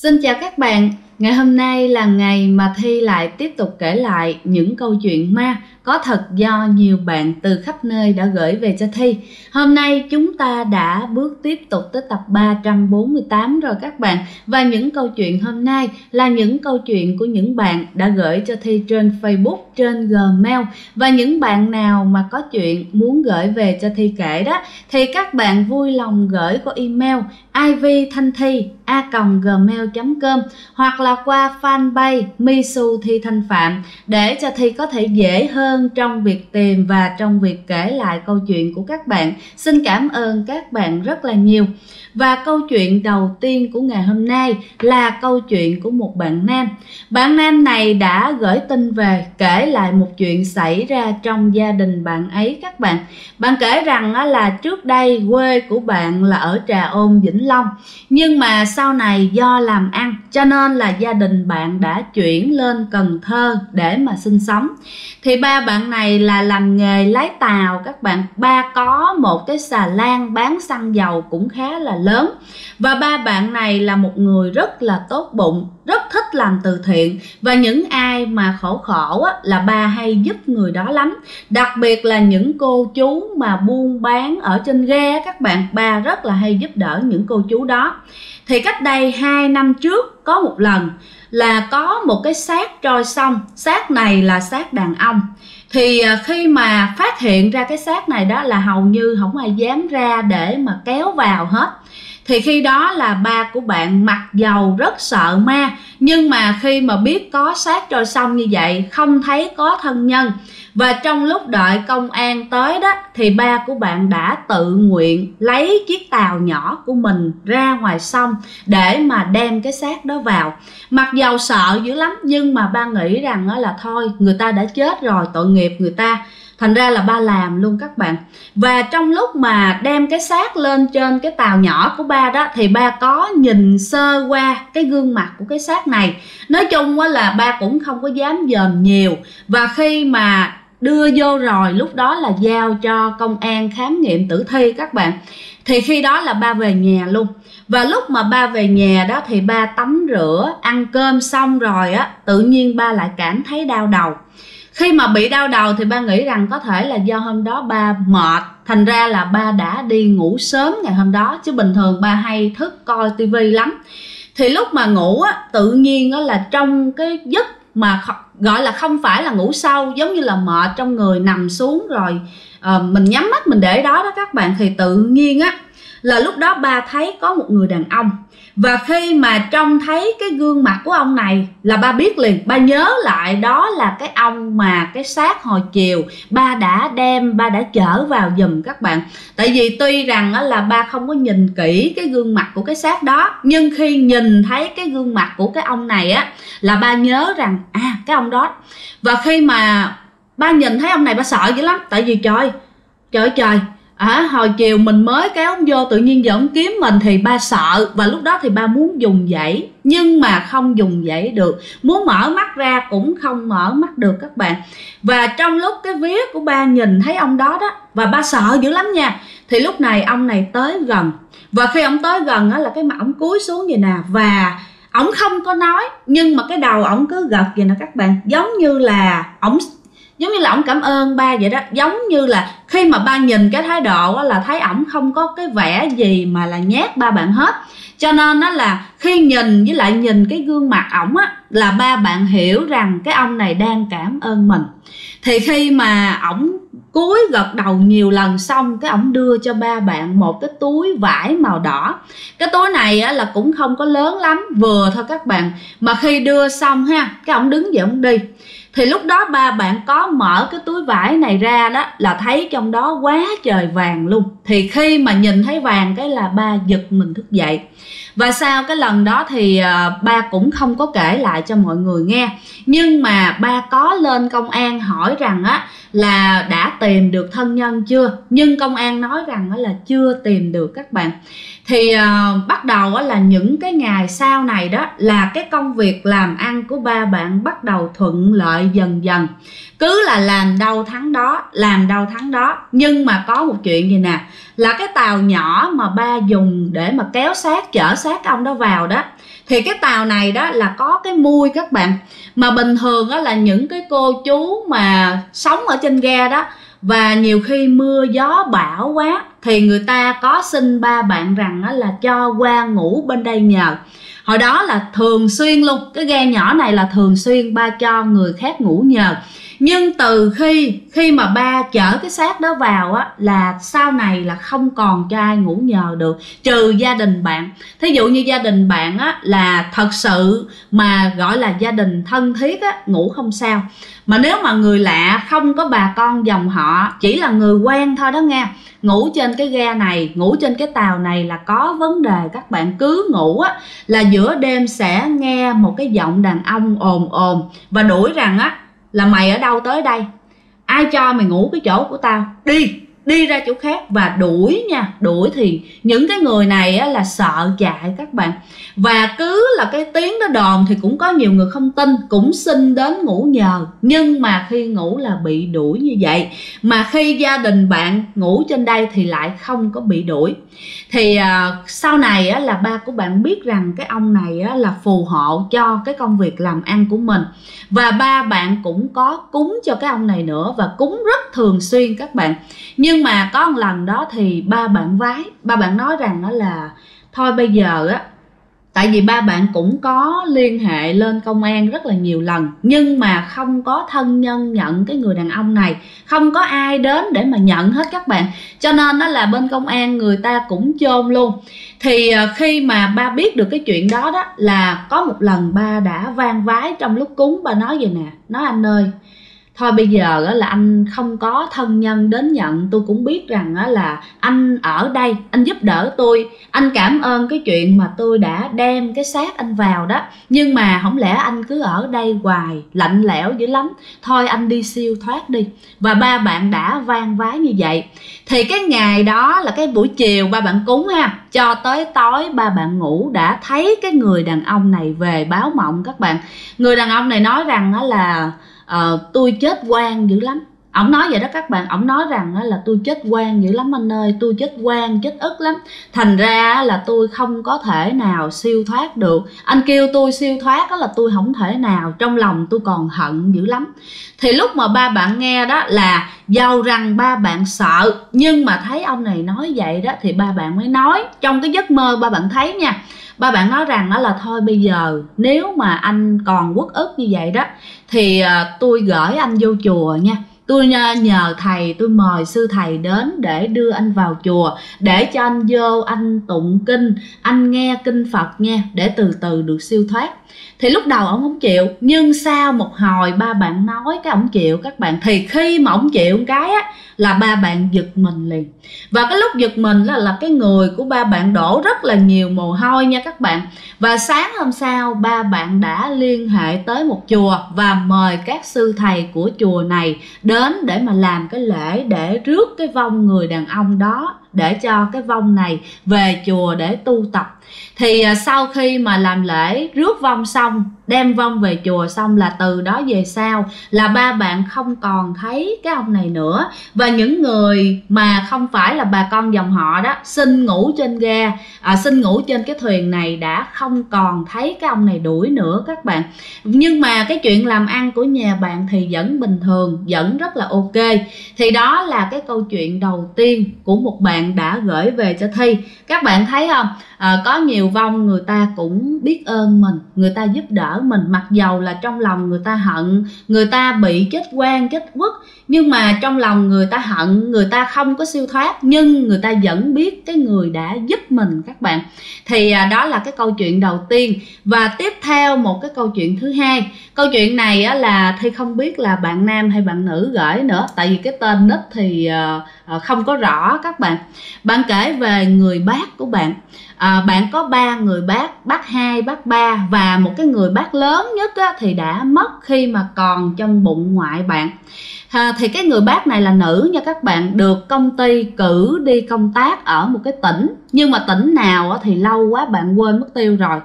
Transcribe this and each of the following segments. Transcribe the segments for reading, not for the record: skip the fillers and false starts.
Xin chào các bạn, ngày hôm nay là ngày mà Thi lại tiếp tục kể lại những câu chuyện ma có thật do nhiều bạn từ khắp nơi đã gửi về cho Thi. Hôm nay chúng ta đã bước tiếp tục tới tập 348 rồi các bạn. Và những câu chuyện hôm nay là những câu chuyện của những bạn đã gửi cho Thi trên Facebook, trên Gmail. Và những bạn nào mà có chuyện muốn gửi về cho Thi kể đó thì các bạn vui lòng gửi qua email ivthanthi@gmail.com hoặc là qua fanpage Misu Thi Thanh Phạm để cho Thi có thể dễ hơn trong việc tìm và trong việc kể lại câu chuyện của các bạn. Xin cảm ơn các bạn rất là nhiều. Và câu chuyện đầu tiên của ngày hôm nay là câu chuyện của một bạn nam. Bạn nam này đã gửi tin về kể lại một chuyện xảy ra trong gia đình bạn ấy các bạn. Bạn kể rằng là trước đây quê của bạn là ở Trà Ôn, Vĩnh Long. Nhưng mà sau này do làm ăn cho nên là gia đình bạn đã chuyển lên Cần Thơ để mà sinh sống. Thì ba bạn này là làm nghề lái tàu các bạn. Ba có một cái xà lan bán xăng dầu cũng khá là lớn. Và ba bạn này là một người rất là tốt bụng, rất thích làm từ thiện. Và những ai mà khổ là ba hay giúp người đó lắm. Đặc biệt là những cô chú mà buôn bán ở trên ghe các bạn, ba rất là hay giúp đỡ những cô chú đó. Thì cách đây 2 năm trước có một lần là có một cái xác trôi sông. Xác này là xác đàn ông. Thì khi mà phát hiện ra cái xác này đó là hầu như không ai dám ra để mà kéo vào hết. Thì khi đó là ba của bạn mặc dầu rất sợ ma. Nhưng mà khi mà biết có xác trôi sông như vậy, không thấy có thân nhân. Và trong lúc đợi công an tới đó thì ba của bạn đã tự nguyện lấy chiếc tàu nhỏ của mình ra ngoài sông để mà đem cái xác đó vào. Mặc dầu sợ dữ lắm nhưng mà ba nghĩ rằng là thôi, người ta đã chết rồi, tội nghiệp người ta. Thành ra là ba làm luôn các bạn. Và trong lúc mà đem cái xác lên trên cái tàu nhỏ của ba đó thì ba có nhìn sơ qua cái gương mặt của cái xác này. Nói chung là ba cũng không có dám dòm nhiều. Và khi mà đưa vô rồi lúc đó là giao cho công an khám nghiệm tử thi các bạn. Thì khi đó là ba về nhà luôn. Và lúc mà ba về nhà đó thì ba tắm rửa, ăn cơm xong rồi á, tự nhiên ba lại cảm thấy đau đầu. Khi mà bị đau đầu thì ba nghĩ rằng có thể là do hôm đó ba mệt, thành ra là ba đã đi ngủ sớm ngày hôm đó. Chứ bình thường ba hay thức coi tivi lắm. Thì lúc mà ngủ á, tự nhiên á là trong cái giấc mà gọi là không phải là ngủ sâu, giống như là mệt trong người, nằm xuống rồi mình nhắm mắt mình để đó các bạn. Thì tự nhiên á là lúc đó ba thấy có một người đàn ông. Và khi mà trông thấy cái gương mặt của ông này là ba biết liền, ba nhớ lại đó là cái ông mà cái xác hồi chiều ba đã chở vào giùm các bạn. Tại vì tuy rằng là ba không có nhìn kỹ cái gương mặt của cái xác đó, nhưng khi nhìn thấy cái gương mặt của cái ông này á là ba nhớ rằng cái ông đó. Và khi mà ba nhìn thấy ông này ba sợ dữ lắm. Tại vì trời hồi chiều mình mới kéo ông vô, tự nhiên giờ ông kiếm mình thì ba sợ. Và lúc đó thì ba muốn dùng dãy nhưng mà không dùng dãy được, muốn mở mắt ra cũng không mở mắt được các bạn. Và trong lúc cái vía của ba nhìn thấy ông đó đó, và ba sợ dữ lắm nha, thì lúc này ông này tới gần. Và khi ông tới gần á là cái mặt ông cúi xuống vậy nè. Và ổng không có nói, nhưng mà cái đầu ổng cứ gật vậy nè các bạn, giống như là ổng cảm ơn ba vậy đó. Giống như là khi mà ba nhìn cái thái độ là thấy ổng không có cái vẻ gì mà là nhát ba bạn hết. Cho nên đó là khi nhìn với lại nhìn cái gương mặt ổng á là ba bạn hiểu rằng cái ông này đang cảm ơn mình. Thì khi mà ổng cúi gật đầu nhiều lần xong, cái ổng đưa cho ba bạn một cái túi vải màu đỏ. Cái túi này á là cũng không có lớn lắm, vừa thôi các bạn. Mà khi đưa xong ha, cái ổng đứng dậy ổng đi. Thì lúc đó ba bạn có mở cái túi vải này ra đó là thấy trong đó quá trời vàng luôn. Thì khi mà nhìn thấy vàng cái là ba giật mình thức dậy. Và sau cái lần đó thì ba cũng không có kể lại cho mọi người nghe. Nhưng mà ba có lên công an hỏi rằng á là đã tìm được thân nhân chưa. Nhưng công an nói rằng là chưa tìm được các bạn. Thì bắt đầu là những cái ngày sau này đó là cái công việc làm ăn của ba bạn bắt đầu thuận lợi dần dần. Cứ là làm đâu tháng đó. Nhưng mà có một chuyện gì nè, là cái tàu nhỏ mà ba dùng để mà kéo xác, chở xác ông đó vào đó, Thì cái tàu này đó là có cái mui các bạn, mà bình thường đó là những cái cô chú mà sống ở trên ghe đó, và nhiều khi mưa gió bão quá thì người ta có xin ba bạn rằng là cho qua ngủ bên đây nhờ. Hồi đó là thường xuyên luôn, cái ghe nhỏ này là thường xuyên ba cho người khác ngủ nhờ. Nhưng từ khi mà ba chở cái xác đó vào á, là sau này là không còn cho ai ngủ nhờ được, trừ gia đình bạn. Thí dụ như gia đình bạn á là thật sự mà gọi là gia đình thân thiết á, ngủ không sao. Mà nếu mà người lạ, không có bà con dòng họ, chỉ là người quen thôi đó nha, ngủ trên cái ghe này, ngủ trên cái tàu này là có vấn đề. Các bạn cứ ngủ á, là giữa đêm sẽ nghe một cái giọng đàn ông ồn ồn và đuổi rằng á là mày ở đâu tới đây, ai cho mày ngủ cái chỗ của tao, đi ra chỗ khác, và đuổi nha. Đuổi thì những cái người này á là sợ chạy các bạn. Và cứ là cái tiếng đó đồn thì cũng có nhiều người không tin, cũng xin đến ngủ nhờ, nhưng mà khi ngủ là bị đuổi như vậy. Mà khi gia đình bạn ngủ trên đây thì lại không có bị đuổi. Thì sau này á, là ba của bạn biết rằng cái ông này á, là phù hộ cho cái công việc làm ăn của mình. Và ba bạn cũng có cúng cho cái ông này nữa, và cúng rất thường xuyên các bạn. Nhưng mà có một lần đó thì ba bạn vái, ba bạn nói rằng đó là thôi bây giờ á, tại vì ba bạn cũng có liên hệ lên công an rất là nhiều lần, nhưng mà không có thân nhân nhận cái người đàn ông này, không có ai đến để mà nhận hết các bạn. Cho nên đó là bên công an người ta cũng chôn luôn. Thì khi mà ba biết được cái chuyện đó đó, là có một lần ba đã van vái trong lúc cúng, ba nói vậy nè, nói anh ơi, thôi bây giờ là anh không có thân nhân đến nhận, tôi cũng biết rằng là anh ở đây, anh giúp đỡ tôi, anh cảm ơn cái chuyện mà tôi đã đem cái xác anh vào đó, nhưng mà không lẽ anh cứ ở đây hoài, lạnh lẽo dữ lắm, thôi anh đi siêu thoát đi. Và ba bạn đã van vái như vậy. Thì cái ngày đó là cái buổi chiều ba bạn cúng ha, cho tới tối ba bạn ngủ đã thấy cái người đàn ông này về báo mộng các bạn. Người đàn ông này nói rằng là tôi chết oan dữ lắm. Ổng nói vậy đó các bạn. Ổng nói rằng là tôi chết oan dữ lắm anh ơi, tôi chết oan, chết ức lắm, thành ra là tôi không có thể nào siêu thoát được. Anh kêu tôi siêu thoát là tôi không thể nào, trong lòng tôi còn hận dữ lắm. Thì lúc mà ba bạn nghe đó, là dầu rằng ba bạn sợ, nhưng mà thấy ông này nói vậy đó, thì ba bạn mới nói trong cái giấc mơ ba bạn thấy nha. Ba bạn nói rằng đó là thôi bây giờ nếu mà anh còn uất ức như vậy đó, thì tôi gửi anh vô chùa nha. Tôi nhờ thầy, tôi mời sư thầy đến để đưa anh vào chùa, để cho anh vô anh tụng kinh, anh nghe kinh Phật nha, để từ từ được siêu thoát. Thì lúc đầu ông không chịu, nhưng sau một hồi ba bạn nói cái ông chịu các bạn. Thì khi mà ông chịu cái á, là ba bạn giật mình liền. Và cái lúc giật mình là cái người của ba bạn đổ rất là nhiều mồ hôi nha các bạn. Và sáng hôm sau ba bạn đã liên hệ tới một chùa và mời các sư thầy của chùa này đến để mà làm cái lễ để rước cái vong người đàn ông đó, để cho cái vong này về chùa để tu tập. Thì sau khi mà làm lễ rước vong xong, đem vong về chùa xong, là từ đó về sau là ba bạn không còn thấy cái ông này nữa. Và những người mà không phải là bà con dòng họ đó, xin ngủ trên ghe, xin ngủ trên cái thuyền này, đã không còn thấy cái ông này đuổi nữa các bạn. Nhưng mà cái chuyện làm ăn của nhà bạn thì vẫn bình thường, vẫn rất là ok. Thì đó là cái câu chuyện đầu tiên của một bạn đã gửi về cho Thi. Các bạn thấy không? Có nhiều vong người ta cũng biết ơn mình, người ta giúp đỡ mình, mặc dầu là trong lòng người ta hận, người ta bị chết oan chết uất, nhưng mà trong lòng người ta hận, người ta không có siêu thoát, nhưng người ta vẫn biết cái người đã giúp mình các bạn. Thì đó là cái câu chuyện đầu tiên. Và tiếp theo một cái câu chuyện thứ hai. Câu chuyện này là Thi không biết là bạn nam hay bạn nữ gửi nữa, tại vì cái tên nick thì không có rõ các bạn. Bạn kể về người bác của bạn. Bạn có 3 người bác 2, bác 3 và một cái người bác lớn nhất thì đã mất khi mà còn trong bụng ngoại bạn. Thì cái người bác này là nữ nha các bạn, được công ty cử đi công tác ở một cái tỉnh, nhưng mà tỉnh nào thì lâu quá bạn quên mất tiêu rồi.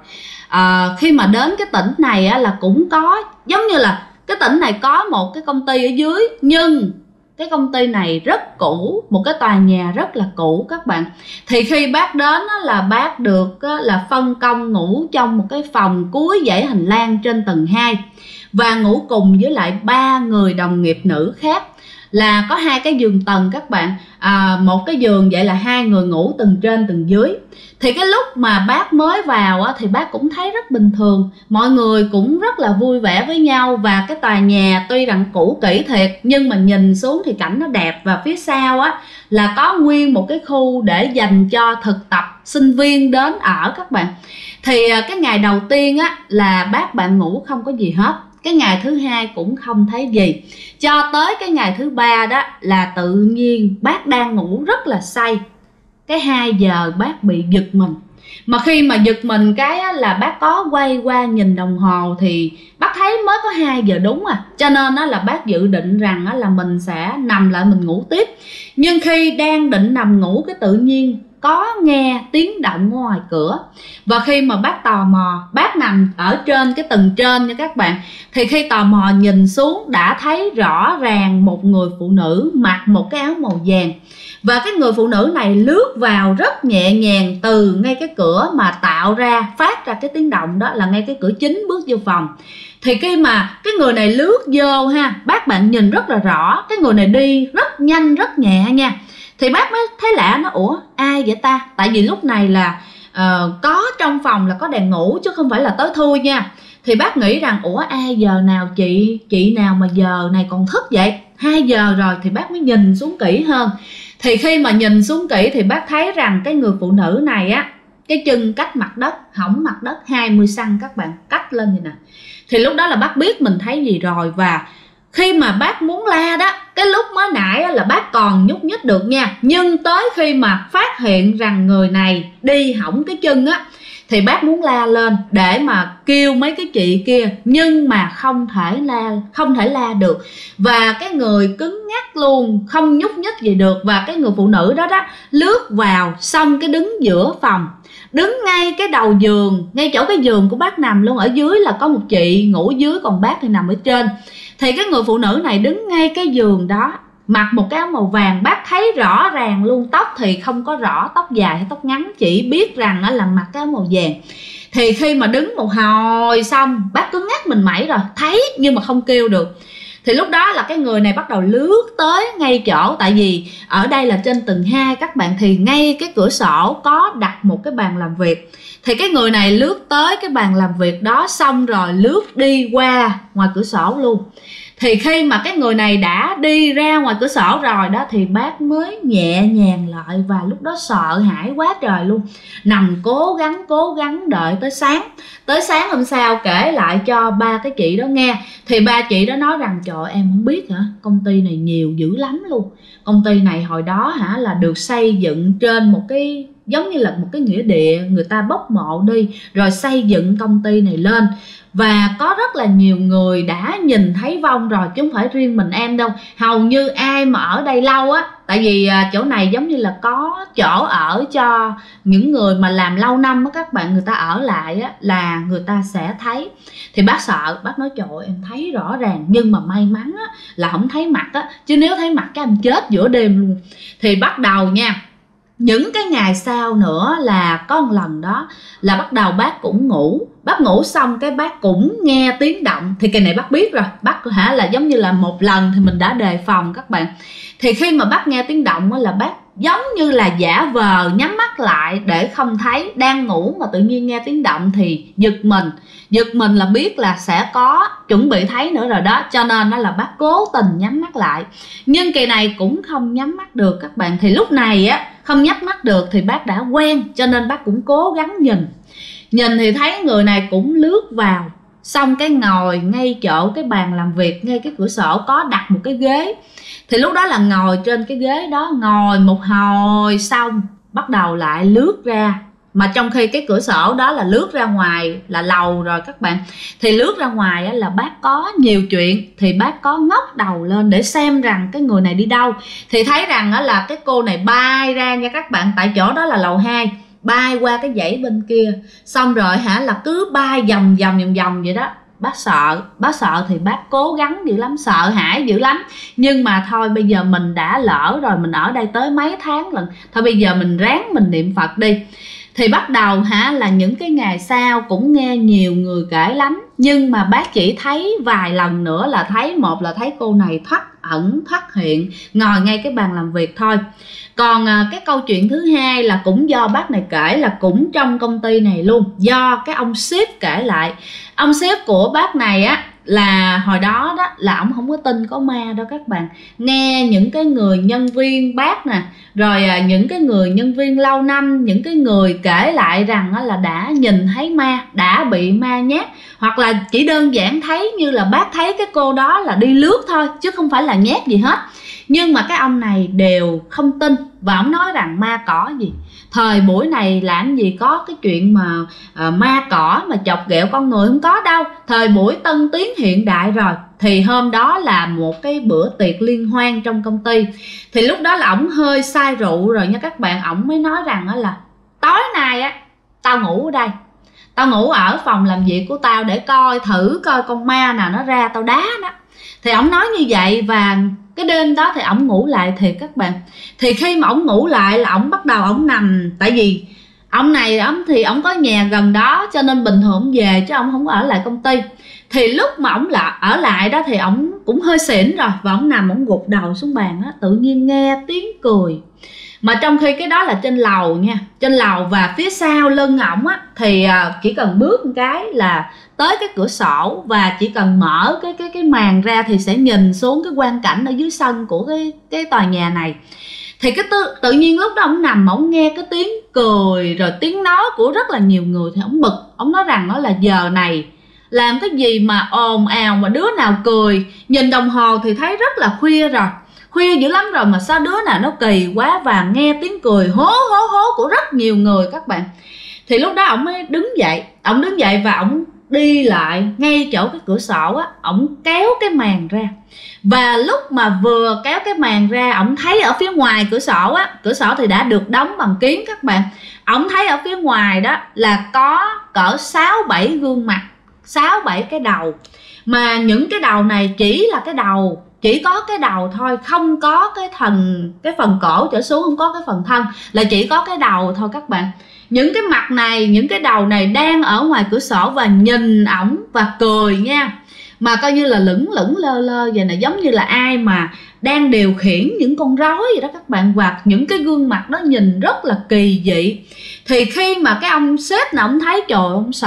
Khi mà đến cái tỉnh này là cũng có giống như là cái tỉnh này có một cái công ty ở dưới, nhưng Cái công ty này rất cũ, một cái tòa nhà rất là cũ các bạn. Thì khi bác đến là bác được là phân công ngủ trong một cái phòng cuối dãy hành lang trên tầng 2 và ngủ cùng với lại 3 người đồng nghiệp nữ khác, là có 2 cái giường tầng các bạn. Một cái giường vậy là 2 người ngủ tầng trên tầng dưới. Thì cái lúc mà bác mới vào thì bác cũng thấy rất bình thường, mọi người cũng rất là vui vẻ với nhau. Và cái tòa nhà tuy rằng cũ kỹ thiệt, nhưng mà nhìn xuống thì cảnh nó đẹp. Và phía sau là có nguyên một cái khu để dành cho thực tập sinh viên đến ở các bạn. Thì cái ngày đầu tiên là bác bạn ngủ không có gì hết, cái ngày thứ 2 cũng không thấy gì, cho tới cái ngày thứ 3 đó là tự nhiên bác đang ngủ rất là say. Cái 2 giờ bác bị giật mình, mà khi mà giật mình cái là bác có quay qua nhìn đồng hồ thì bác thấy mới có 2 giờ đúng cho nên là bác dự định rằng là mình sẽ nằm lại mình ngủ tiếp. Nhưng khi đang định nằm ngủ cái tự nhiên có nghe tiếng động ở ngoài cửa. Và khi mà bác tò mò, bác nằm ở trên cái tầng trên nha các bạn, thì khi tò mò nhìn xuống đã thấy rõ ràng một người phụ nữ mặc một cái áo màu vàng. Và cái người phụ nữ này lướt vào rất nhẹ nhàng từ ngay cái cửa mà tạo ra, phát ra cái tiếng động đó là ngay cái cửa chính bước vô phòng. Thì khi mà cái người này lướt vô bác bạn nhìn rất là rõ, cái người này đi rất nhanh rất nhẹ nha. Thì bác mới thấy lạ, nó ủa ai vậy ta? Tại vì lúc này là có trong phòng là có đèn ngủ chứ không phải là tối thui nha. Thì bác nghĩ rằng ủa ai giờ nào chị nào mà giờ này còn thức vậy? 2 giờ rồi. Thì bác mới nhìn xuống kỹ hơn. Thì khi mà nhìn xuống kỹ thì bác thấy rằng cái người phụ nữ này cái chân cách mặt đất, hõng mặt đất 20 cm các bạn, cách lên như nè. Thì lúc đó là bác biết mình thấy gì rồi. Và khi mà bác muốn la đó, cái lúc mới nãy là bác còn nhúc nhích được nha, nhưng tới khi mà phát hiện rằng người này đi hỏng cái chân thì bác muốn la lên để mà kêu mấy cái chị kia, nhưng mà không thể la được. Và cái người cứng ngắc luôn, không nhúc nhích gì được. Và cái người phụ nữ đó lướt vào, xong cái đứng giữa phòng, đứng ngay cái đầu giường, ngay chỗ cái giường của bác nằm luôn. Ở dưới là có một chị ngủ dưới, còn bác thì nằm ở trên. Thì cái người phụ nữ này đứng ngay cái giường đó, mặc một cái áo màu vàng, bác thấy rõ ràng luôn. Tóc thì không có rõ tóc dài hay tóc ngắn, chỉ biết rằng là mặc cái áo màu vàng. Thì khi mà đứng một hồi xong, bác cứ ngắt mình mẩy rồi, thấy nhưng mà không kêu được. Thì lúc đó là cái người này bắt đầu lướt tới ngay chỗ, tại vì ở đây là trên tầng 2 các bạn, thì ngay cái cửa sổ có đặt một cái bàn làm việc. Thì cái người này lướt tới cái bàn làm việc đó, xong rồi lướt đi qua ngoài cửa sổ luôn. Thì khi mà cái người này đã đi ra ngoài cửa sổ rồi đó, thì bác mới nhẹ nhàng lại. Và lúc đó sợ hãi quá trời luôn, nằm cố gắng đợi tới sáng. Tới sáng hôm sau kể lại cho 3 cái chị đó nghe. Thì 3 chị đó nói rằng trời em không biết hả, công ty này nhiều dữ lắm luôn. Công ty này hồi đó là được xây dựng trên một cái giống như là một cái nghĩa địa, người ta bốc mộ đi rồi xây dựng công ty này lên. Và có rất là nhiều người đã nhìn thấy vong rồi, chứ không phải riêng mình em đâu. Hầu như ai mà ở đây lâu tại vì chỗ này giống như là có chỗ ở cho những người mà làm lâu năm các bạn, người ta ở lại là người ta sẽ thấy. Thì bác sợ, bác nói trời ơi, em thấy rõ ràng, nhưng mà may mắn là không thấy mặt chứ nếu thấy mặt cái em chết giữa đêm luôn. Thì bắt đầu nha, những cái ngày sau nữa là có một lần đó là bắt đầu bác cũng ngủ. Bác ngủ xong cái bác cũng nghe tiếng động. Thì cái này bác biết rồi, bác là giống như là một lần thì mình đã đề phòng các bạn. Thì khi mà bác nghe tiếng động là bác giống như là giả vờ nhắm mắt lại để không thấy. Đang ngủ mà tự nhiên nghe tiếng động thì giật mình là biết là sẽ có chuẩn bị thấy nữa rồi đó, cho nên đó là bác cố tình nhắm mắt lại. Nhưng kỳ này cũng không nhắm mắt được các bạn. Thì lúc này không nhắm mắt được thì bác đã quen, cho nên bác cũng cố gắng nhìn thì thấy người này cũng lướt vào, xong cái ngồi ngay chỗ cái bàn làm việc, ngay cái cửa sổ có đặt một cái ghế. Thì lúc đó là ngồi trên cái ghế đó, ngồi một hồi xong bắt đầu lại lướt ra. Mà trong khi cái cửa sổ đó là lướt ra ngoài là lầu rồi các bạn. Thì lướt ra ngoài là bác có nhiều chuyện. Thì bác có ngóc đầu lên để xem rằng cái người này đi đâu. Thì thấy rằng là cái cô này bay ra nha các bạn. Tại chỗ đó là lầu 2, bay qua cái dãy bên kia, xong rồi là cứ bay vòng vậy đó. bác sợ thì bác cố gắng dữ lắm, sợ hãi dữ lắm, nhưng mà thôi bây giờ mình đã lỡ rồi, mình ở đây tới mấy tháng lần, thôi bây giờ mình ráng mình niệm Phật đi. Thì bắt đầu là những cái ngày sau cũng nghe nhiều người kể lắm, nhưng mà bác chỉ thấy vài lần nữa là thấy, một là thấy cô này thoát ẩn thoát hiện ngồi ngay cái bàn làm việc thôi. Còn cái câu chuyện thứ hai là cũng do bác này kể, là cũng trong công ty này luôn, do cái ông sếp kể lại. Ông sếp của bác này á là hồi đó là ổng không có tin có ma đâu các bạn. Nghe những cái người nhân viên bác nè, rồi những cái người nhân viên lâu năm, những cái người kể lại rằng là đã nhìn thấy ma, đã bị ma nhát, hoặc là chỉ đơn giản thấy như là bác thấy cái cô đó là đi lướt thôi chứ không phải là nhát gì hết. Nhưng mà cái ông này đều không tin, và ông nói rằng ma cỏ gì, thời buổi này làm gì có cái chuyện mà ma cỏ mà chọc ghẹo con người, không có đâu, thời buổi tân tiến hiện đại rồi. Thì hôm đó là một cái bữa tiệc liên hoan trong công ty, thì lúc đó là ổng hơi say rượu rồi nha các bạn. Ổng mới nói rằng là tối nay á tao ngủ ở đây, tao ngủ ở phòng làm việc của tao để thử coi con ma nào nó ra tao đá nó. Thì ổng nói như vậy, và cái đêm đó thì ổng ngủ lại thiệt các bạn. Thì khi mà ổng ngủ lại là ổng bắt đầu ổng nằm, tại vì ông này thì ổng có nhà gần đó cho nên bình thường ổng về chứ ổng không có ở lại công ty. Thì lúc mà ổng ở lại đó thì ổng cũng hơi xỉn rồi, và ổng nằm ổng gục đầu xuống bàn á, tự nhiên nghe tiếng cười. Mà trong khi cái đó là trên lầu nha, trên lầu, và phía sau lưng ổng á thì chỉ cần bước một cái là tới cái cửa sổ, và chỉ cần mở cái màn ra thì sẽ nhìn xuống cái quang cảnh ở dưới sân của cái tòa nhà này. Thì tự nhiên lúc đó ổng nằm, ổng nghe cái tiếng cười rồi tiếng nói của rất là nhiều người, thì ổng bực, ổng nói rằng nó là giờ này làm cái gì mà ồn ào, mà đứa nào cười, nhìn đồng hồ thì thấy rất là khuya rồi, khuya dữ lắm rồi, mà sao đứa nào nó kỳ quá, và nghe tiếng cười hố hố hố của rất nhiều người các bạn. Thì lúc đó ổng mới đứng dậy, và ổng đi lại ngay chỗ cái cửa sổ á, ổng kéo cái màn ra. Và lúc mà vừa kéo cái màn ra, ổng thấy ở phía ngoài cửa sổ á, cửa sổ thì đã được đóng bằng kiếng các bạn, ổng thấy ở phía ngoài đó là có cỡ 6-7 gương mặt, 6-7 cái đầu. Mà những cái đầu này chỉ là cái đầu, chỉ có cái đầu thôi, không có cái phần cổ trở xuống, không có cái phần thân, là chỉ có cái đầu thôi các bạn. Những cái mặt này, những cái đầu này đang ở ngoài cửa sổ và nhìn ổng và cười nha. Mà coi như là lững lững lơ lơ vậy nè, giống như là ai mà đang điều khiển những con rối vậy đó các bạn. Và những cái gương mặt đó nhìn rất là kỳ dị. Thì khi mà cái ông sếp nào ổng thấy, trời,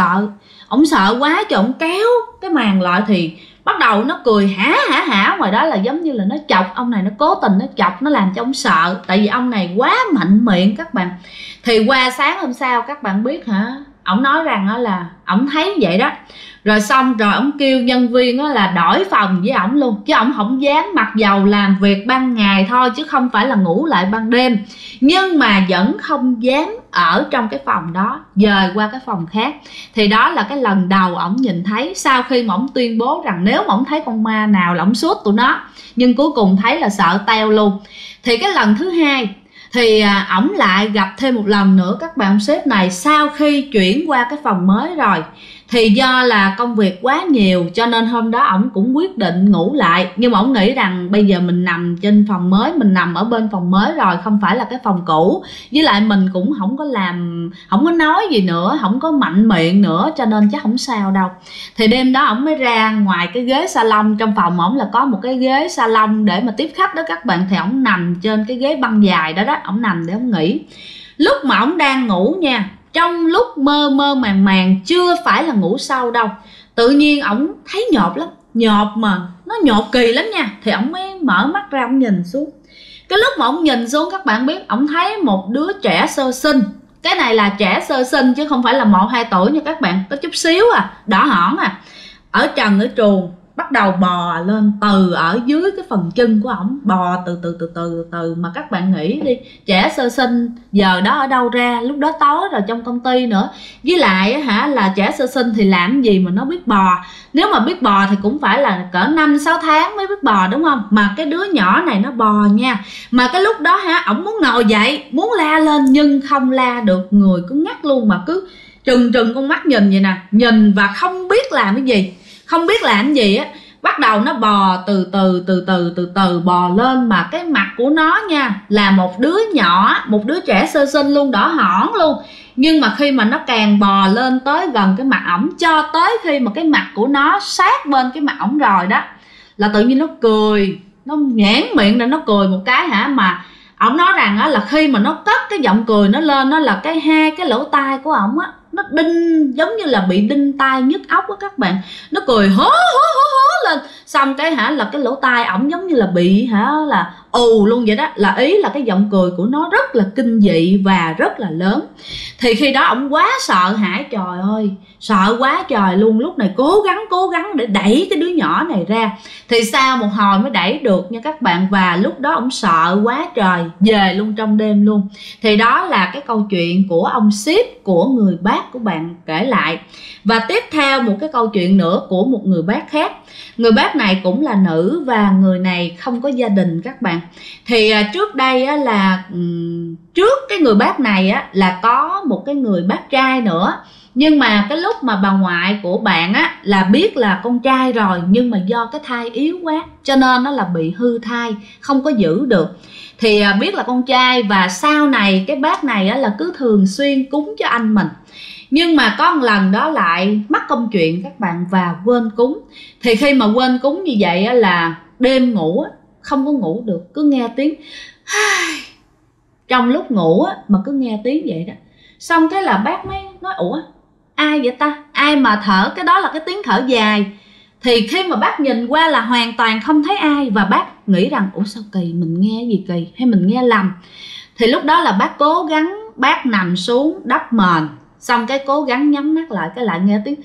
ổng sợ quá, trời, ổng kéo cái màn lại thì bắt đầu nó cười hả ngoài đó, là giống như là nó chọc ông này, nó cố tình nó chọc, nó làm cho ông sợ. Tại vì ông này quá mạnh miệng các bạn. Thì qua sáng hôm sau các bạn biết hả, ổng nói rằng là ổng thấy vậy đó. Rồi xong rồi ổng kêu nhân viên là đổi phòng với ổng luôn, chứ ổng không dám, mặc dầu làm việc ban ngày thôi chứ không phải là ngủ lại ban đêm, nhưng mà vẫn không dám ở trong cái phòng đó, dời qua cái phòng khác. Thì đó là cái lần đầu ổng nhìn thấy, sau khi mà ổng tuyên bố rằng nếu mà ổng thấy con ma nào là ổng suốt tụi nó, nhưng cuối cùng thấy là sợ teo luôn. Thì cái lần thứ hai thì ổng lại gặp thêm một lần nữa các bạn. Ông sếp này sau khi chuyển qua cái phòng mới rồi, thì do là công việc quá nhiều cho nên hôm đó ổng cũng quyết định ngủ lại. Nhưng mà ổng nghĩ rằng bây giờ mình nằm trên phòng mới, mình nằm ở bên phòng mới rồi, không phải là cái phòng cũ, với lại mình cũng không có nói gì nữa, không có mạnh miệng nữa, cho nên chắc không sao đâu. Thì đêm đó ổng mới ra ngoài cái ghế salon, trong phòng ổng là có một cái ghế salon để mà tiếp khách đó các bạn. Thì ổng nằm trên cái ghế băng dài đó ổng nằm để ổng nghỉ. Lúc mà ổng đang ngủ nha, trong lúc mơ mơ màng chưa phải là ngủ sâu đâu, tự nhiên ổng thấy nhột lắm, nhột mà nó nhột kỳ lắm nha. Thì ổng mới mở mắt ra, ổng nhìn xuống. Cái lúc mà ổng nhìn xuống các bạn biết, ổng thấy một đứa trẻ sơ sinh. Cái này là trẻ sơ sinh chứ không phải là 1-2 tuổi nha các bạn, có chút xíu đỏ hỏn ở trần ở truồng, bắt đầu bò lên từ ở dưới cái phần chân của ổng, bò từ. Mà các bạn nghĩ đi, trẻ sơ sinh giờ đó ở đâu ra, lúc đó tối rồi, trong công ty nữa, với lại là trẻ sơ sinh thì làm gì mà nó biết bò. Nếu mà biết bò thì cũng phải là cỡ 5-6 tháng mới biết bò đúng không, mà cái đứa nhỏ này nó bò nha. Mà cái lúc đó ổng muốn ngồi dậy, muốn la lên nhưng không la được, người cứ ngắt luôn, mà cứ trừng con mắt nhìn vậy nè, nhìn và không biết làm cái gì. không biết làm gì á. Bắt đầu nó bò từ từ bò lên, mà cái mặt của nó nha là một đứa nhỏ, một đứa trẻ sơ sinh luôn, đỏ hỏn luôn. Nhưng mà khi mà nó càng bò lên tới gần cái mặt ổng, cho tới khi mà cái mặt của nó sát bên cái mặt ổng rồi đó, là tự nhiên nó cười, nó nhoẻn miệng ra nó cười một cái hả. Mà ổng nói rằng á, là khi mà nó cất cái giọng cười nó lên, nó là cái hai cái lỗ tai của ổng á, nó đinh giống như là bị đinh tai nhức óc á các bạn. Nó cười hó lên, xong cái hả là cái lỗ tai ổng giống như là bị hả là ù luôn vậy đó. Là ý là cái giọng cười của nó rất là kinh dị và rất là lớn. Thì khi đó ổng quá sợ hãi, trời ơi sợ quá trời luôn. Lúc này cố gắng để đẩy cái đứa nhỏ này ra, thì sau một hồi mới đẩy được nha các bạn. Và lúc đó ổng sợ quá trời, về luôn trong đêm luôn. Thì đó là cái câu chuyện của ông Ship, của người bác của bạn kể lại. Và tiếp theo một cái câu chuyện nữa của một người bác khác. Người bác này cũng là nữ, và người này không có gia đình các bạn. Thì trước đây á, là trước cái người bác này á, là có một cái người bác trai nữa. Nhưng mà cái lúc mà bà ngoại của bạn á là biết là con trai rồi, nhưng mà do cái thai yếu quá cho nên nó là bị hư thai, không có giữ được. Thì biết là con trai, và sau này cái bác này á là cứ thường xuyên cúng cho anh mình. Nhưng mà có một lần đó lại mắc công chuyện các bạn, và quên cúng. Thì khi mà quên cúng như vậy á, là đêm ngủ á, không có ngủ được, cứ nghe tiếng trong lúc ngủ á, mà cứ nghe tiếng vậy đó. Xong cái là bác mới nói ủa ai vậy ta, ai mà thở, cái đó là cái tiếng thở dài. Thì khi mà bác nhìn qua là hoàn toàn không thấy ai, và bác nghĩ rằng ủa sao kỳ, mình nghe gì kỳ hay mình nghe lầm. Thì lúc đó là bác cố gắng, bác nằm xuống đắp mền, xong cái cố gắng nhắm mắt lại, cái lại nghe tiếng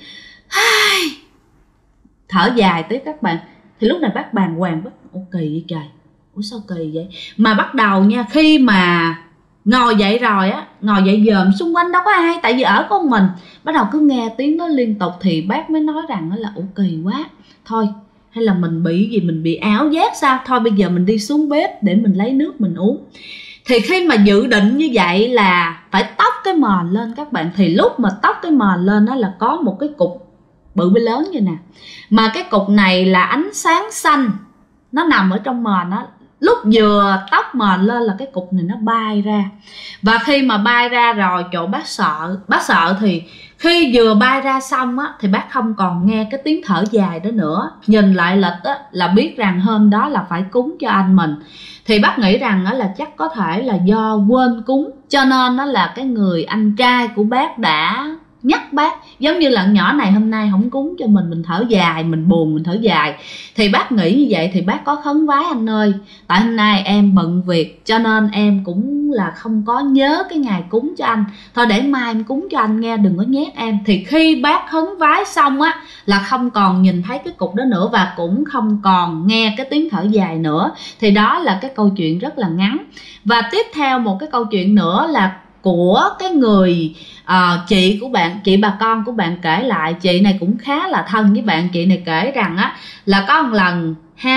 thở dài tiếp các bạn. Thì lúc này bác bàng hoàng, bác ủa kỳ vậy trời, ủa sao kỳ vậy. Mà bắt đầu nha, khi mà ngồi dậy rồi á, ngồi dậy dòm xung quanh đâu có ai, tại vì ở con mình, bắt đầu cứ nghe tiếng đó liên tục. Thì bác mới nói rằng là ủa kỳ quá, thôi hay là mình bị gì, mình bị ảo giác sao, thôi bây giờ mình đi xuống bếp để mình lấy nước mình uống. Thì khi mà dự định như vậy là phải tóc cái mền lên các bạn. Thì lúc mà tóc cái mền lên đó là có một cái cục bự bự lớn như nè, mà cái cục này là ánh sáng xanh, nó nằm ở trong mền đó. Lúc vừa tóc mền lên là cái cục này nó bay ra. Và khi mà bay ra rồi, chỗ bác sợ thì khi vừa bay ra xong á, thì bác không còn nghe cái tiếng thở dài đó nữa. Nhìn lại lịch á, là biết rằng hôm đó là phải cúng cho anh mình. Thì bác nghĩ rằng á, là chắc có thể là do quên cúng, cho nên nó là cái người anh trai của bác đã nhắc bác, giống như là nhỏ này hôm nay không cúng cho mình thở dài, mình buồn mình thở dài. Thì bác nghĩ như vậy thì bác có khấn vái anh ơi, tại hôm nay em bận việc cho nên em cũng là không có nhớ cái ngày cúng cho anh, thôi để mai em cúng cho anh nghe, đừng có nhét em. Thì khi bác khấn vái xong á, là không còn nhìn thấy cái cục đó nữa, và cũng không còn nghe cái tiếng thở dài nữa. Thì đó là cái câu chuyện rất là ngắn. Và tiếp theo một cái câu chuyện nữa là của cái người chị của bạn, chị bà con của bạn kể lại. Chị này cũng khá là thân với bạn. Chị này kể rằng á, là có một lần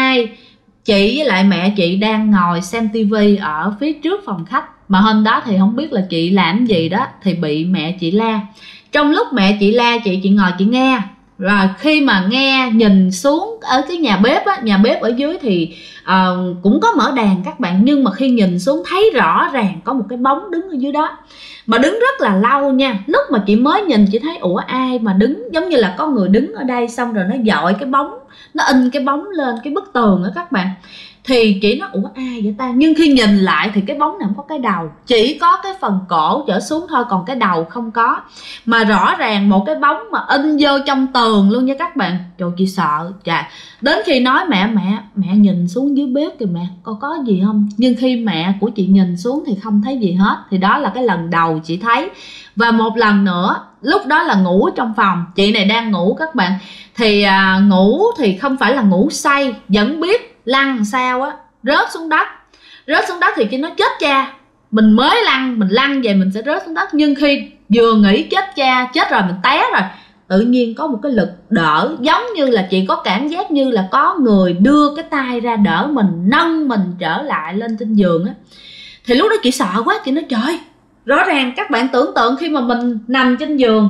chị với lại mẹ chị đang ngồi xem tivi ở phía trước phòng khách. Mà hôm đó thì không biết là chị làm gì đó, thì bị mẹ chị la. Trong lúc mẹ chị la, chị ngồi chị nghe. Rồi khi mà nghe, nhìn xuống ở cái nhà bếp á, nhà bếp ở dưới thì cũng có mở đèn các bạn. Nhưng mà khi nhìn xuống thấy rõ ràng có một cái bóng đứng ở dưới đó, mà đứng rất là lâu nha. Lúc mà chị mới nhìn chị thấy ủa ai mà đứng, giống như là có người đứng ở đây, xong rồi nó dọi cái bóng, nó in cái bóng lên cái bức tường đó các bạn. Thì chị nói ủa ai vậy ta. Nhưng khi nhìn lại thì cái bóng này không có cái đầu, chỉ có cái phần cổ trở xuống thôi, còn cái đầu không có. Mà rõ ràng một cái bóng mà in vô trong tường luôn nha các bạn. Trời, chị sợ. Trời, đến khi nói mẹ nhìn xuống dưới bếp kìa mẹ, có gì không. Nhưng khi mẹ của chị nhìn xuống thì không thấy gì hết. Thì đó là cái lần đầu chị thấy. Và một lần nữa, lúc đó là ngủ trong phòng, chị này đang ngủ các bạn. Thì ngủ thì không phải là ngủ say, vẫn biết lăn sao á, rớt xuống đất thì khi nó chết cha, mình mới mình lăn về mình sẽ rớt xuống đất. Nhưng khi vừa nghĩ chết cha, chết rồi, mình té rồi, tự nhiên có một cái lực đỡ, giống như là chị có cảm giác như là có người đưa cái tay ra đỡ mình, nâng mình trở lại lên trên giường á. Thì lúc đó chị sợ quá, chị nói trời, rõ ràng các bạn tưởng tượng khi mà mình nằm trên giường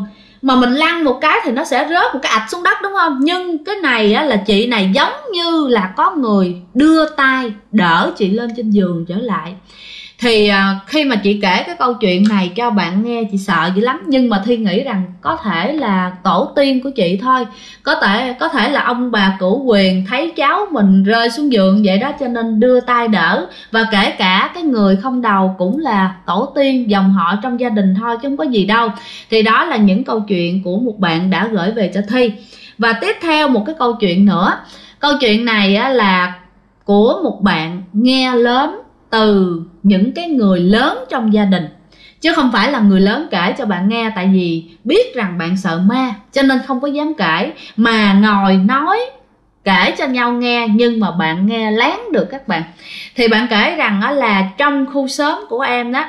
mà mình lăn một cái thì nó sẽ rớt một cái ạch xuống đất, đúng không? Nhưng cái này á, là chị này giống như là có người đưa tay đỡ chị lên trên giường trở lại. Thì khi mà chị kể cái câu chuyện này cho bạn nghe, chị sợ dữ lắm. Nhưng mà Thi nghĩ rằng có thể là tổ tiên của chị thôi, có thể là ông bà cửu quyền thấy cháu mình rơi xuống giường vậy đó, cho nên đưa tay đỡ. Và kể cả cái người không đầu cũng là tổ tiên dòng họ trong gia đình thôi, chứ không có gì đâu. Thì đó là những câu chuyện của một bạn đã gửi về cho Thi. Và tiếp theo một cái câu chuyện nữa. Câu chuyện này á, là của một bạn nghe lớn từ những cái người lớn trong gia đình, chứ không phải là người lớn kể cho bạn nghe. Tại vì biết rằng bạn sợ ma cho nên không có dám kể, mà ngồi nói kể cho nhau nghe, nhưng mà bạn nghe lén được các bạn. Thì bạn kể rằng đó là trong khu xóm của em đó,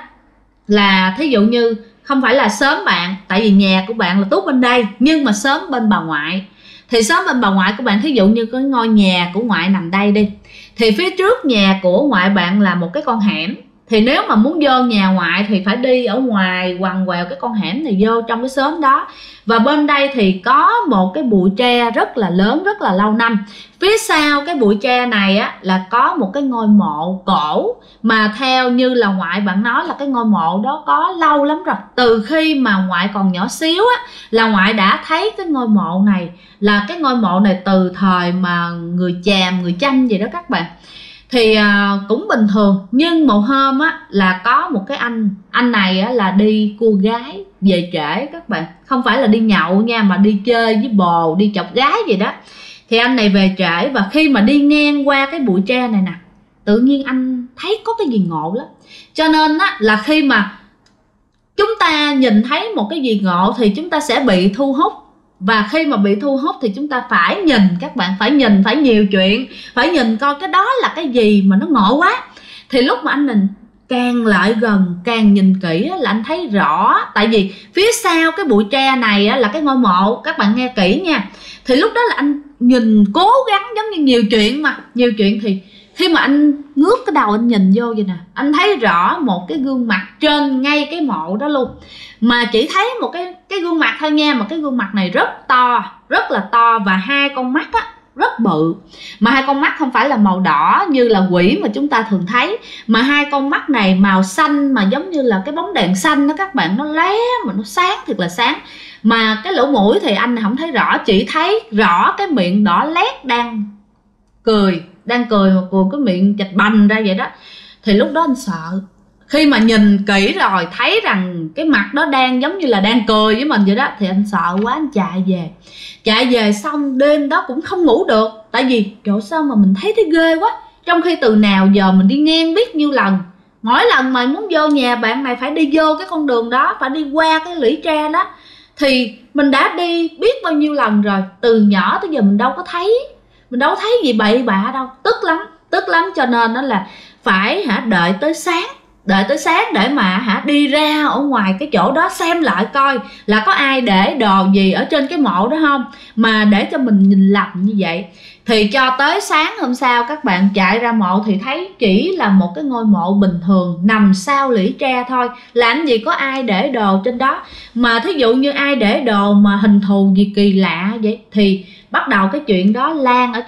là thí dụ như không phải là xóm bạn, tại vì nhà của bạn là tuốt bên đây, nhưng mà xóm bên bà ngoại. Thì xóm bên bà ngoại của bạn, thí dụ như cái ngôi nhà của ngoại nằm đây đi, thì phía trước nhà của ngoại bạn là một cái con hẻm. Thì nếu mà muốn vô nhà ngoại thì phải đi ở ngoài quằn quẹo cái con hẻm này vô trong cái xóm đó. Và bên đây thì có một cái bụi tre rất là lớn, rất là lâu năm. Phía sau cái bụi tre này á, là có một cái ngôi mộ cổ, mà theo như là ngoại bạn nói là cái ngôi mộ đó có lâu lắm rồi. Từ khi mà ngoại còn nhỏ xíu á, là ngoại đã thấy cái ngôi mộ này, là cái ngôi mộ này từ thời mà người Chàm, người Chăm gì đó các bạn. Thì cũng bình thường. Nhưng một hôm á, là có một cái anh này á, là đi cua gái về trễ các bạn. Không phải là đi nhậu nha, mà đi chơi với bồ, đi chọc gái gì đó. Thì anh này về trễ, và khi mà đi ngang qua cái bụi tre này nè, tự nhiên anh thấy có cái gì ngộ lắm. Cho nên á, là khi mà chúng ta nhìn thấy một cái gì ngộ thì chúng ta sẽ bị thu hút. Và khi mà bị thu hút thì chúng ta phải nhìn, các bạn phải nhìn, phải nhiều chuyện, phải nhìn coi cái đó là cái gì mà nó ngộ quá. Thì lúc mà anh mình càng lại gần, càng nhìn kỹ là anh thấy rõ. Tại vì phía sau cái bụi tre này là cái ngôi mộ, các bạn nghe kỹ nha. Thì lúc đó là anh nhìn cố gắng, giống như nhiều chuyện mà, nhiều chuyện. Thì khi mà anh ngước cái đầu anh nhìn vô vậy nè, anh thấy rõ một cái gương mặt trên ngay cái mộ đó luôn. Mà chỉ thấy một cái gương mặt thôi nha, mà cái gương mặt này rất to, rất là to. Và hai con mắt á, rất bự. Mà hai con mắt không phải là màu đỏ như là quỷ mà chúng ta thường thấy, mà hai con mắt này màu xanh, mà giống như là cái bóng đèn xanh đó các bạn. Nó lé mà nó sáng, thiệt là sáng. Mà cái lỗ mũi thì anh không thấy rõ, chỉ thấy rõ cái miệng đỏ lét đang cười mà cười cái miệng chạch bành ra vậy đó. Thì lúc đó anh sợ. Khi mà nhìn kỹ rồi thấy rằng cái mặt đó đang giống như là đang cười với mình vậy đó, thì anh sợ quá, anh chạy về. Xong đêm đó cũng không ngủ được. Tại vì trời, sao mà mình thấy ghê quá, trong khi từ nào giờ mình đi ngang biết nhiêu lần. Mỗi lần mà muốn vô nhà bạn này phải đi vô cái con đường đó, phải đi qua cái lũy tre đó. Thì mình đã đi biết bao nhiêu lần rồi, từ nhỏ tới giờ mình đâu có thấy gì bậy bạ đâu. Tức lắm. Cho nên đó là phải đợi tới sáng để mà đi ra ở ngoài cái chỗ đó xem lại coi là có ai để đồ gì ở trên cái mộ đó không, mà để cho mình nhìn lầm như vậy. Thì cho tới sáng hôm sau các bạn chạy ra mộ thì thấy chỉ là một cái ngôi mộ bình thường nằm sau lũy tre thôi. Làm gì có ai để đồ trên đó. Mà thí dụ như ai để đồ mà hình thù gì kỳ lạ vậy, thì bắt đầu cái chuyện đó lan ở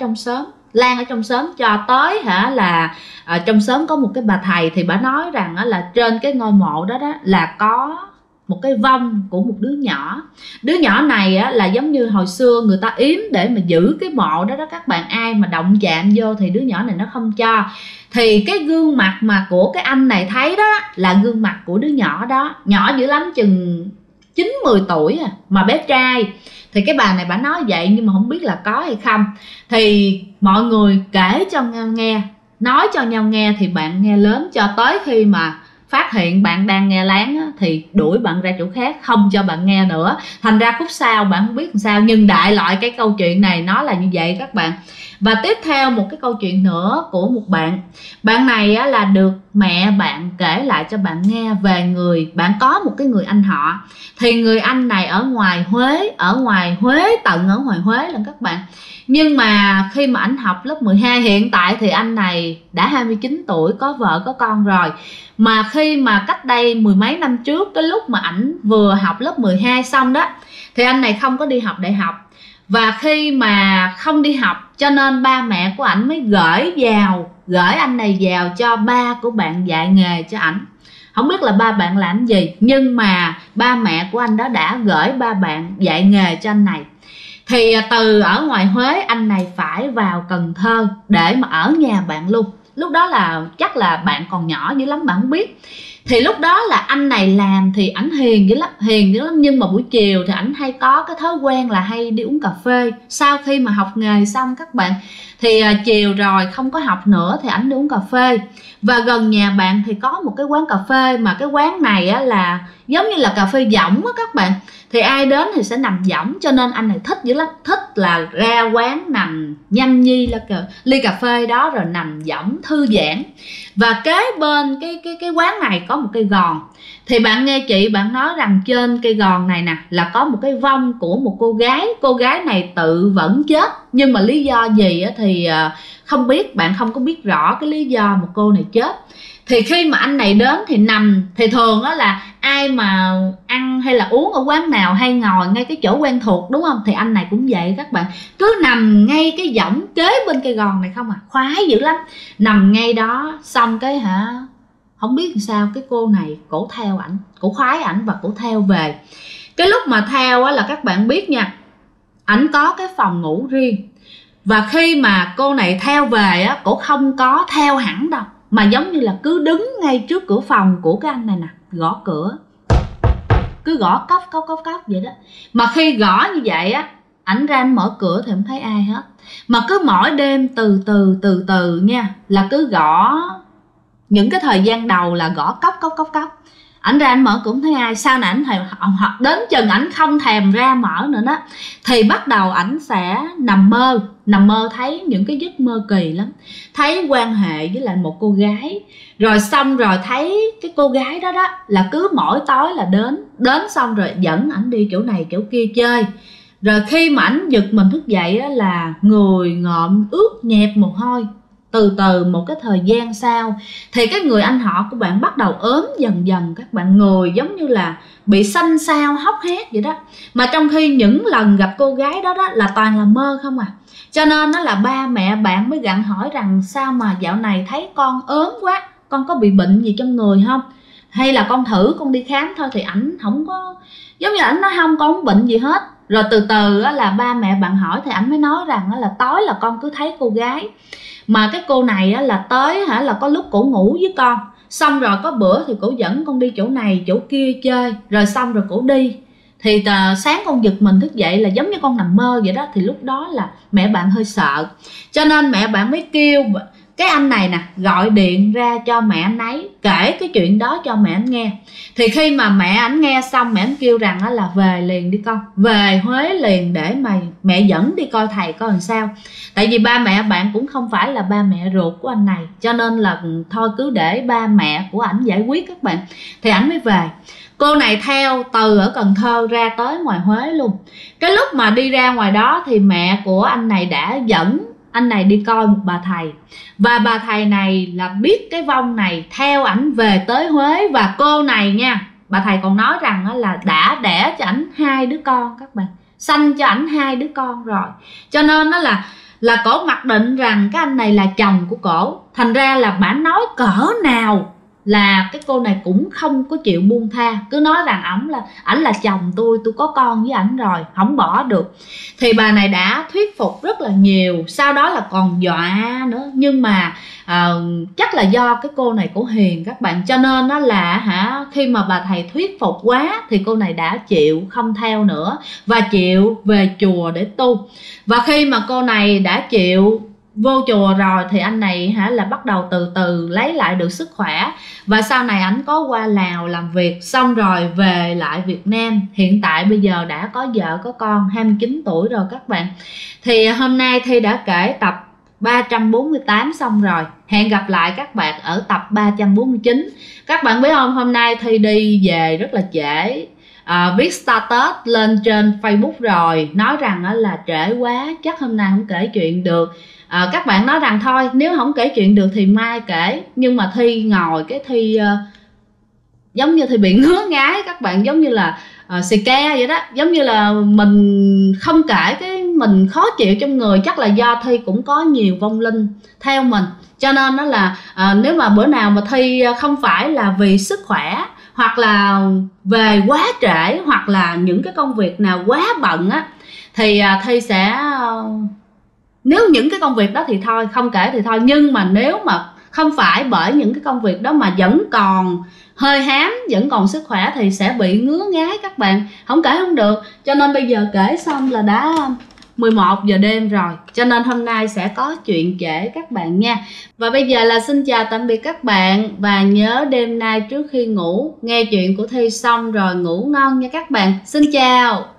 trong xóm cho tới là trong xóm có một cái bà thầy. Thì bà nói rằng là trên cái ngôi mộ đó là có một cái vong của một đứa nhỏ. Đứa nhỏ này là giống như hồi xưa người ta yếm để mà giữ cái mộ đó các bạn. Ai mà động chạm vô thì đứa nhỏ này nó không cho. Thì cái gương mặt mà của cái anh này thấy đó là gương mặt của đứa nhỏ đó, nhỏ dữ lắm, chừng 9-10 tuổi mà bé trai. Thì cái bà này bà nói vậy nhưng mà không biết là có hay không. Thì mọi người kể cho nhau nghe, nói cho nhau nghe, thì bạn nghe lớn, cho tới khi mà phát hiện bạn đang nghe lén thì đuổi bạn ra chỗ khác, không cho bạn nghe nữa. Thành ra khúc sau bạn không biết làm sao. Nhưng đại loại cái câu chuyện này nó là như vậy các bạn. Và tiếp theo một cái câu chuyện nữa của một bạn này là được mẹ bạn kể lại cho bạn nghe về bạn có một cái người anh họ. Thì người anh này ở ngoài Huế, tận ở ngoài Huế lần các bạn. Nhưng mà khi mà anh học lớp 12, hiện tại thì anh này đã 29 tuổi, có vợ có con rồi. Mà khi mà cách đây mười mấy năm trước, cái lúc mà ảnh vừa học lớp 12 xong đó, thì anh này không có đi học đại học. Và khi mà không đi học cho nên ba mẹ của ảnh mới gửi anh này vào cho ba của bạn dạy nghề cho ảnh. Không biết là ba bạn làm gì, nhưng mà ba mẹ của anh đó đã gửi ba bạn dạy nghề cho anh này. Thì từ ở ngoài Huế, anh này phải vào Cần Thơ để mà ở nhà bạn luôn. Lúc đó là chắc là bạn còn nhỏ dữ lắm, bạn không biết. Thì lúc đó là anh này làm thì ảnh hiền dữ lắm. Nhưng mà buổi chiều thì ảnh hay có cái thói quen là hay đi uống cà phê. Sau khi mà học nghề xong các bạn, thì chiều rồi không có học nữa thì ảnh đi uống cà phê. Và gần nhà bạn thì có một cái quán cà phê, mà cái quán này á là giống như là cà phê võng á các bạn. Thì ai đến thì sẽ nằm võng, cho nên anh này thích dữ lắm. Thích là ra quán nằm nhâm nhi ly cà phê đó rồi nằm võng thư giãn. Và kế bên cái quán này có một cây gòn. Thì bạn nghe chị bạn nói rằng trên cây gòn này nè là có một cái vong của một cô gái. Cô gái này tự vẫn chết, nhưng mà lý do gì thì không biết, bạn không có biết rõ cái lý do một cô này chết. Thì khi mà anh này đến thì nằm, thì thường đó là ai mà ăn hay là uống ở quán nào hay ngồi ngay cái chỗ quen thuộc, đúng không? Thì anh này cũng vậy các bạn, cứ nằm ngay cái võng kế bên cây gòn này không à, khoái dữ lắm. Nằm ngay đó xong cái không biết làm sao cái cô này cổ theo ảnh, cổ khoái ảnh và cổ theo về. Cái lúc mà theo á là các bạn biết nha, ảnh có cái phòng ngủ riêng. Và khi mà cô này theo về á, cổ không có theo hẳn đâu, mà giống như là cứ đứng ngay trước cửa phòng của cái anh này nè, gõ cửa, cứ gõ cốc vậy đó. Mà khi gõ như vậy á, ảnh ra anh mở cửa thì không thấy ai hết. Mà cứ mỗi đêm từ từ nha, là cứ gõ. Những cái thời gian đầu là gõ cốc. Ảnh ra anh mở cửa không thấy ai. Sau này ảnh hoặc đến chừng ảnh không thèm ra mở nữa đó, thì bắt đầu ảnh sẽ nằm mơ thấy những cái giấc mơ kỳ lắm. Thấy quan hệ với lại một cô gái, rồi xong rồi thấy cái cô gái đó là cứ mỗi tối là đến xong rồi dẫn ảnh đi chỗ này chỗ kia chơi. Rồi khi mà ảnh giật mình thức dậy á, là người ngợm ướt nhẹp mồ hôi. Từ một cái thời gian sau thì cái người anh họ của bạn bắt đầu ốm dần các bạn. Người giống như là bị xanh xao hốc hác vậy đó. Mà trong khi những lần gặp cô gái đó là toàn là mơ không à. Cho nên đó là ba mẹ bạn mới gặng hỏi rằng sao mà dạo này thấy con ốm quá, con có bị bệnh gì trong người không, hay là con thử con đi khám thôi. Thì ảnh không có, giống như ảnh nói không, con không bệnh gì hết. Rồi từ từ là ba mẹ bạn hỏi thì ảnh mới nói rằng là tối là con cứ thấy cô gái, mà cái cô này là tới là có lúc cổ ngủ với con, xong rồi có bữa thì cổ dẫn con đi chỗ này chỗ kia chơi, rồi xong rồi cổ đi. Thì sáng con giật mình thức dậy là giống như con nằm mơ vậy đó. Thì lúc đó là mẹ bạn hơi sợ, cho nên mẹ bạn mới kêu cái anh này nè gọi điện ra cho mẹ anh ấy, kể cái chuyện đó cho mẹ anh nghe. Thì khi mà mẹ anh nghe xong, mẹ anh kêu rằng là về liền đi con, về Huế liền để mà mẹ dẫn đi coi thầy coi làm sao. Tại vì ba mẹ bạn cũng không phải là ba mẹ ruột của anh này, cho nên là thôi cứ để ba mẹ của ảnh giải quyết các bạn. Thì ảnh mới về. Cô này theo từ ở Cần Thơ ra tới ngoài Huế luôn. Cái lúc mà đi ra ngoài đó thì mẹ của anh này đã dẫn anh này đi coi một bà thầy. Và bà thầy này là biết cái vong này theo ảnh về tới Huế. Và cô này nha, bà thầy còn nói rằng là đã đẻ cho ảnh 2 đứa con các bạn, sanh cho ảnh 2 đứa con rồi. Cho nên đó là cổ mặc định rằng cái anh này là chồng của cổ. Thành ra là bà nói cỡ nào là cái cô này cũng không có chịu buông tha, cứ nói rằng ảnh là chồng tôi có con với ảnh rồi, không bỏ được. Thì bà này đã thuyết phục rất là nhiều, sau đó là còn dọa nữa. Nhưng mà chắc là do cái cô này cổ hiền các bạn, cho nên đó là khi mà bà thầy thuyết phục quá thì cô này đã chịu không theo nữa và chịu về chùa để tu. Và khi mà cô này đã chịu vô chùa rồi thì anh này là bắt đầu từ từ lấy lại được sức khỏe. Và sau này ảnh có qua Lào làm việc, xong rồi về lại Việt Nam. Hiện tại bây giờ đã có vợ có con, 29 tuổi rồi các bạn. Thì hôm nay Thi đã kể tập 348 xong rồi. Hẹn gặp lại các bạn ở tập 349. Các bạn biết không, hôm nay Thi đi về rất là trễ. Viết status lên trên Facebook rồi, nói rằng là trễ quá, chắc hôm nay không kể chuyện được. các bạn nói rằng thôi nếu không kể chuyện được thì mai kể, nhưng mà Thi ngồi cái Thi giống như Thi bị ngứa ngáy các bạn, giống như là xì ke vậy đó, giống như là mình không kể cái mình khó chịu trong người. Chắc là do Thi cũng có nhiều vong linh theo mình, cho nên đó là nếu mà bữa nào mà Thi không phải là vì sức khỏe, hoặc là về quá trễ, hoặc là những cái công việc nào quá bận á, thì Thi sẽ nếu những cái công việc đó thì thôi, không kể thì thôi. Nhưng mà nếu mà không phải bởi những cái công việc đó mà vẫn còn hơi hám, vẫn còn sức khỏe thì sẽ bị ngứa ngáy các bạn, không kể không được. Cho nên bây giờ kể xong là đã 11 giờ đêm rồi, cho nên hôm nay sẽ có chuyện kể các bạn nha. Và bây giờ là xin chào tạm biệt các bạn, và nhớ đêm nay trước khi ngủ nghe chuyện của Thi xong rồi ngủ ngon nha các bạn. Xin chào.